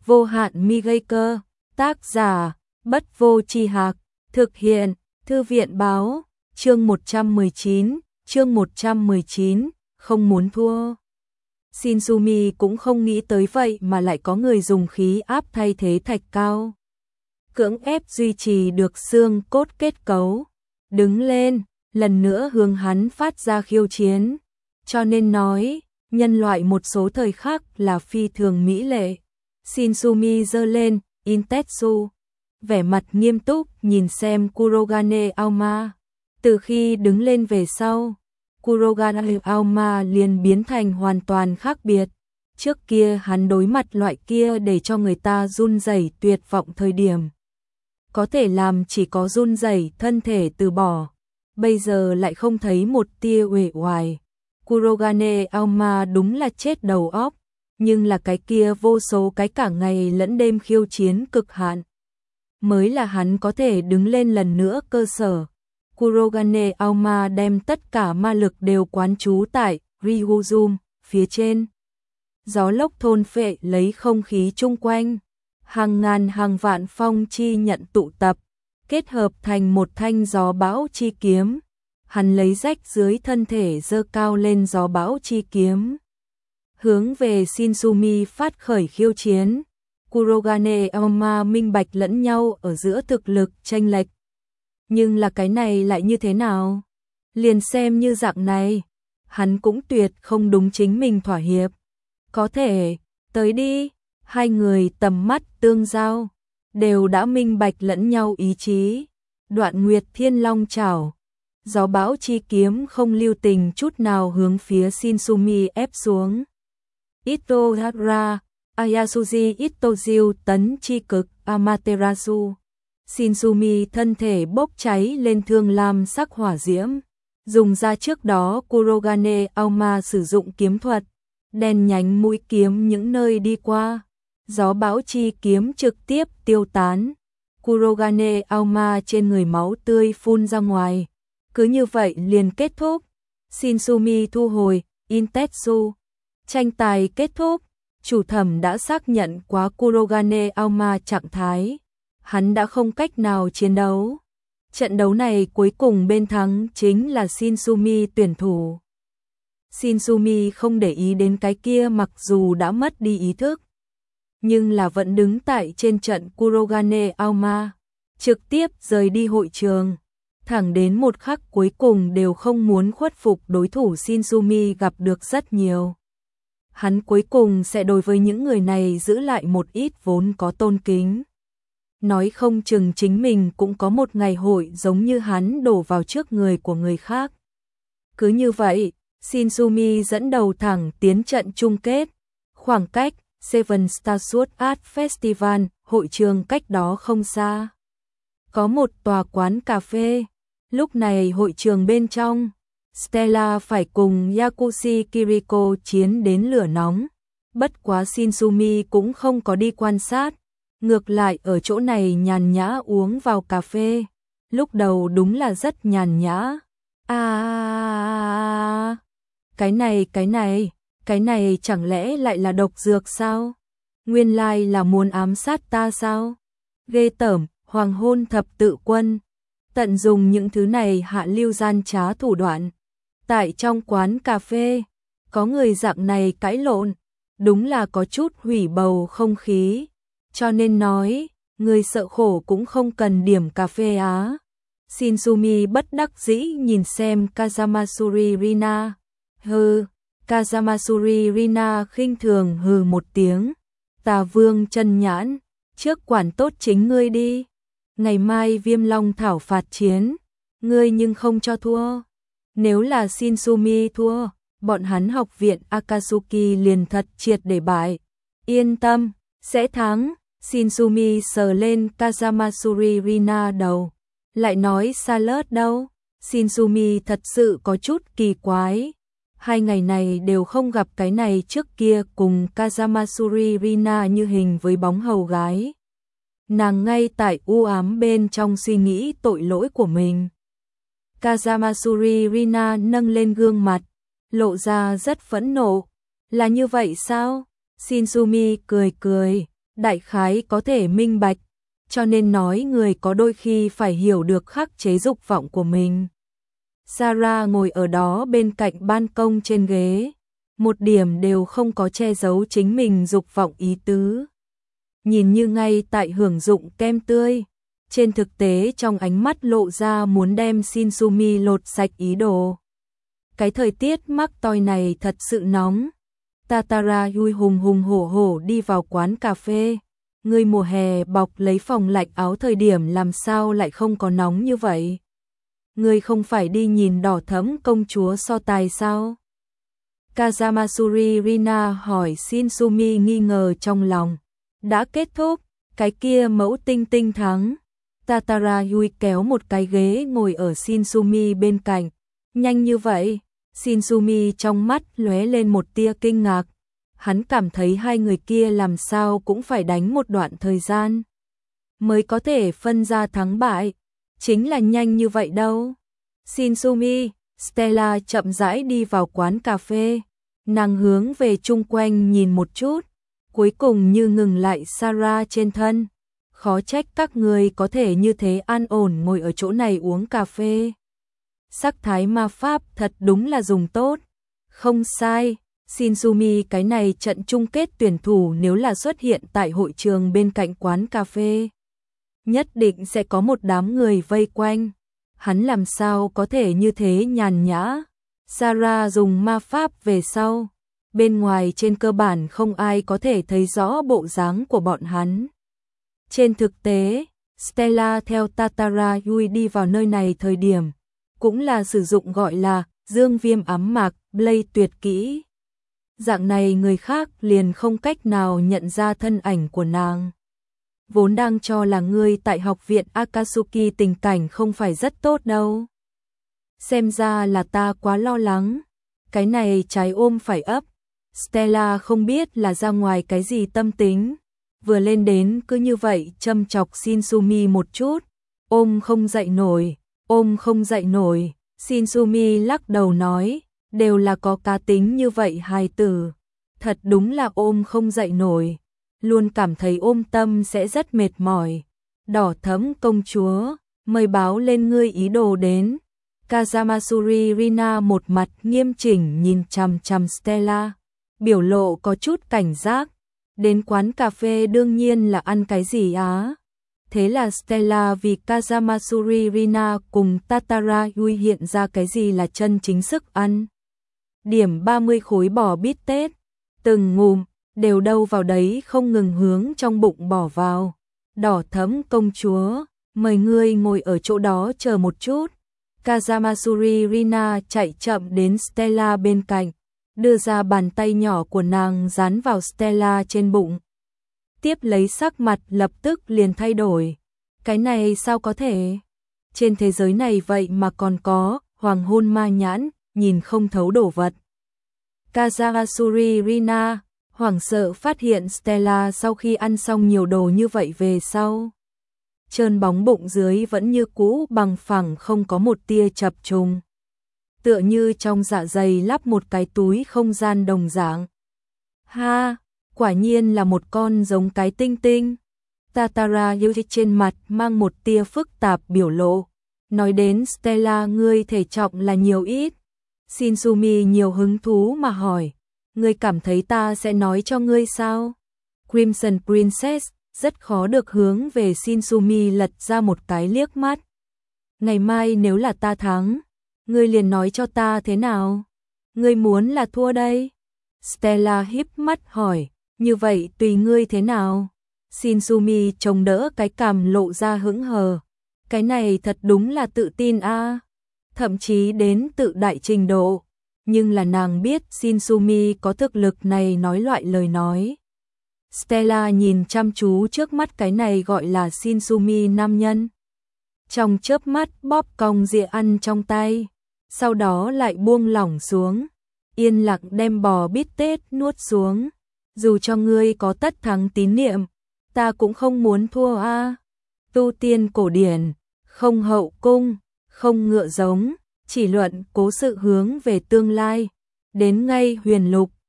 vô hạn mi gây cơ, tác giả, Bất Vô Tri Hạc, thực hiện, Thư viện Báo, chương 119, không muốn thua. Shinsumi cũng không nghĩ tới vậy mà lại có người dùng khí áp thay thế thạch cao. Cưỡng ép duy trì được xương cốt kết cấu. Đứng lên, lần nữa hướng hắn phát ra khiêu chiến. Cho nên nói, nhân loại một số thời khắc là phi thường mỹ lệ. Shinsumi giơ lên, Intetsu. Vẻ mặt nghiêm túc nhìn xem Kurogane Aoma. Từ khi đứng lên về sau, Kurogane Aoma liền biến thành hoàn toàn khác biệt. Trước kia hắn đối mặt loại kia để cho người ta run rẩy tuyệt vọng thời điểm. Có thể làm chỉ có run rẩy thân thể từ bỏ. Bây giờ lại không thấy một tia uể oải. Kurogane Aoma đúng là chết đầu óc, nhưng là cái kia vô số cái cả ngày lẫn đêm khiêu chiến cực hạn. Mới là hắn có thể đứng lên lần nữa cơ sở. Kurogane Aoma đem tất cả ma lực đều quán trú tại Ryuzum phía trên. Gió lốc thôn phệ lấy không khí chung quanh. Hàng ngàn hàng vạn phong chi nhận tụ tập, kết hợp thành một thanh gió bão chi kiếm. Hắn lấy rách dưới thân thể giơ cao lên gió bão chi kiếm. Hướng về Shinsumi phát khởi khiêu chiến. Kurogane Aoma minh bạch lẫn nhau ở giữa thực lực chênh lệch. Nhưng là cái này lại như thế nào? Liền xem như dạng này, hắn cũng tuyệt không đúng chính mình thỏa hiệp. Có thể, tới đi, hai người tầm mắt tương giao, đều đã minh bạch lẫn nhau ý chí. Đoạn Nguyệt Thiên Long chảo, gió bão chi kiếm không lưu tình chút nào hướng phía Shinsumi ép xuống. Itohara, Ayasuji Itojiu tấn chi cực Amaterasu. Shinsumi thân thể bốc cháy lên thương lam sắc hỏa diễm. Dùng ra trước đó Kurogane Aoma sử dụng kiếm thuật. Đèn nhánh mũi kiếm những nơi đi qua. Gió bão chi kiếm trực tiếp tiêu tán. Kurogane Aoma trên người máu tươi phun ra ngoài. Cứ như vậy liền kết thúc. Shinsumi thu hồi, Intetsu. Tranh tài kết thúc. Chủ thẩm đã xác nhận quá Kurogane Aoma trạng thái. Hắn đã không cách nào chiến đấu. Trận đấu này cuối cùng bên thắng chính là Shinsumi tuyển thủ. Shinsumi không để ý đến cái kia mặc dù đã mất đi ý thức. Nhưng là vẫn đứng tại trên trận Kurogane Aoma. Trực tiếp rời đi hội trường. Thẳng đến một khắc cuối cùng đều không muốn khuất phục đối thủ Shinsumi gặp được rất nhiều. Hắn cuối cùng sẽ đối với những người này giữ lại một ít vốn có tôn kính. Nói không chừng chính mình cũng có một ngày hội giống như hắn đổ vào trước người của người khác. Cứ như vậy, Shinsumi dẫn đầu thẳng tiến trận chung kết. Khoảng cách Seven Star Sword Art Festival, hội trường cách đó không xa. Có một tòa quán cà phê. Lúc này hội trường bên trong, Stella phải cùng Yakushi Kiriko chiến đến lửa nóng. Bất quá Shinsumi cũng không có đi quan sát. Ngược lại ở chỗ này nhàn nhã uống vào cà phê. Lúc đầu đúng là rất nhàn nhã. Cái này chẳng lẽ lại là độc dược sao? Nguyên lai là muốn ám sát ta sao? Ghê tởm, hoàng hôn thập tự quân. Tận dùng những thứ này hạ lưu gian trá thủ đoạn. Tại trong quán cà phê, có người dạng này cãi lộn. Đúng là có chút hủy bầu không khí. Cho nên nói, người sợ khổ cũng không cần điểm cà phê á. Shinsumi bất đắc dĩ nhìn xem Kazamasuri Rina. Hừ, Kazamasuri Rina khinh thường hừ một tiếng. Tà vương chân nhãn, trước quản tốt chính ngươi đi. Ngày mai Viêm Long thảo phạt chiến, ngươi nhưng không cho thua. Nếu là Shinsumi thua, bọn hắn học viện Akatsuki liền thật triệt để bại. Yên tâm, sẽ thắng. Shinsumi sờ lên Kazamasuri Rina đầu. Lại nói Salad đâu? Shinsumi thật sự có chút kỳ quái. 2 ngày này đều không gặp cái này trước kia cùng Kazamasuri Rina như hình với bóng hầu gái. Nàng ngay tại u ám bên trong suy nghĩ tội lỗi của mình. Kazamasuri Rina nâng lên gương mặt, lộ ra rất phẫn nộ. Là như vậy sao? Shinsumi cười cười. đại khái có thể minh bạch, cho nên nói người có đôi khi phải hiểu được khắc chế dục vọng của mình. Sarah ngồi ở đó bên cạnh ban công trên ghế, một điểm đều không có che giấu chính mình dục vọng ý tứ. Nhìn như ngay tại hưởng dụng kem tươi, trên thực tế trong ánh mắt lộ ra muốn đem Shinsumi lột sạch ý đồ. Cái thời tiết mắc toi này thật sự nóng. Tatara Yui hùng hùng hổ hổ đi vào quán cà phê. Người mùa hè bọc lấy phòng lạnh áo thời điểm làm sao lại không có nóng như vậy? Người không phải đi nhìn đỏ thẫm công chúa so tài sao? Kazamasuri Rina hỏi. Shinsumi nghi ngờ trong lòng. Đã kết thúc, cái kia mẫu tinh tinh thắng. Tatara Yui kéo một cái ghế ngồi ở Shinsumi bên cạnh. Nhanh như vậy? Shinsumi trong mắt lóe lên một tia kinh ngạc. Hắn cảm thấy hai người kia làm sao cũng phải đánh một đoạn thời gian mới có thể phân ra thắng bại. Chính là nhanh như vậy đâu. Shinsumi, Stella chậm rãi đi vào quán cà phê. Nàng hướng về chung quanh nhìn một chút, cuối cùng như ngừng lại Sarah trên thân. Khó trách các người có thể như thế an ổn ngồi ở chỗ này uống cà phê. Sắc thái ma pháp thật đúng là dùng tốt. Không sai, Shinsumi, cái này trận chung kết tuyển thủ nếu là xuất hiện tại hội trường bên cạnh quán cà phê, nhất định sẽ có một đám người vây quanh. Hắn làm sao có thể như thế nhàn nhã. Sarah dùng ma pháp về sau, bên ngoài trên cơ bản không ai có thể thấy rõ bộ dáng của bọn hắn. Trên thực tế, Stella theo Tatara Yui đi vào nơi này thời điểm, cũng là sử dụng gọi là dương viêm ám mạc, Blade tuyệt kỹ. Dạng này người khác liền không cách nào nhận ra thân ảnh của nàng. Vốn đang cho là ngươi tại học viện Akatsuki tình cảnh không phải rất tốt đâu. Xem ra là ta quá lo lắng. Cái này trái ôm phải ấp. Stella không biết là ra ngoài cái gì tâm tính. Vừa lên đến cứ như vậy châm chọc Shinsumi một chút. Ôm không dậy nổi, ôm không dậy nổi. Shinsumi lắc đầu nói, đều là có cá tính như vậy hài tử. Thật đúng là ôm không dậy nổi. Luôn cảm thấy ôm tâm sẽ rất mệt mỏi. Đỏ thẫm công chúa, mời báo lên ngươi ý đồ đến. Kazamasuri Rina một mặt nghiêm chỉnh nhìn chằm chằm Stella, biểu lộ có chút cảnh giác. Đến quán cà phê đương nhiên là ăn cái gì á? Thế là Stella vì Kazamasuri Rina cùng Tatara Yui hiện ra cái gì là chân chính sức ăn. Điểm 30 khối bò bít tết, từng ngụm đều đâu vào đấy không ngừng hướng trong bụng bỏ vào. Đỏ thẫm công chúa, mời ngươi ngồi ở chỗ đó chờ một chút. Kazamasuri Rina chạy chậm đến Stella bên cạnh, đưa ra bàn tay nhỏ của nàng dán vào Stella trên bụng. Tiếp lấy sắc mặt lập tức liền thay đổi. Cái này sao có thể? Trên thế giới này vậy mà còn có hoàng hôn ma nhãn, nhìn không thấu đồ vật. Kazamasuri Rina hoảng sợ phát hiện Stella sau khi ăn xong nhiều đồ như vậy về sau, trơn bóng bụng dưới vẫn như cũ bằng phẳng không có một tia chập trùng. Tựa như trong dạ dày lắp một cái túi không gian đồng dạng. Ha, quả nhiên là một con giống cái tinh tinh. Tatara Yui trên mặt mang một tia phức tạp biểu lộ. Nói đến Stella ngươi thể trọng là nhiều ít. Shinsumi nhiều hứng thú mà hỏi. Ngươi cảm thấy ta sẽ nói cho ngươi sao? Crimson Princess rất khó được hướng về Shinsumi lật ra một cái liếc mắt. Ngày mai nếu là ta thắng, ngươi liền nói cho ta thế nào? Ngươi muốn là thua đây? Stella híp mắt hỏi, như vậy tùy ngươi thế nào? Shinsumi chống đỡ cái cằm lộ ra hững hờ. Cái này thật đúng là tự tin a, thậm chí đến tự đại trình độ. Nhưng là nàng biết Shinsumi có thực lực này nói loại lời nói. Stella nhìn chăm chú trước mắt cái này gọi là Shinsumi nam nhân. Trong chớp mắt bóp cong dĩa ăn trong tay, sau đó lại buông lỏng xuống, yên lặng đem bò bít tết nuốt xuống. Dù cho ngươi có tất thắng tín niệm, ta cũng không muốn thua a. Tu tiên cổ điển, không hậu cung, không ngựa giống, chỉ luận cố sự hướng về tương lai. Đến ngay huyền lục,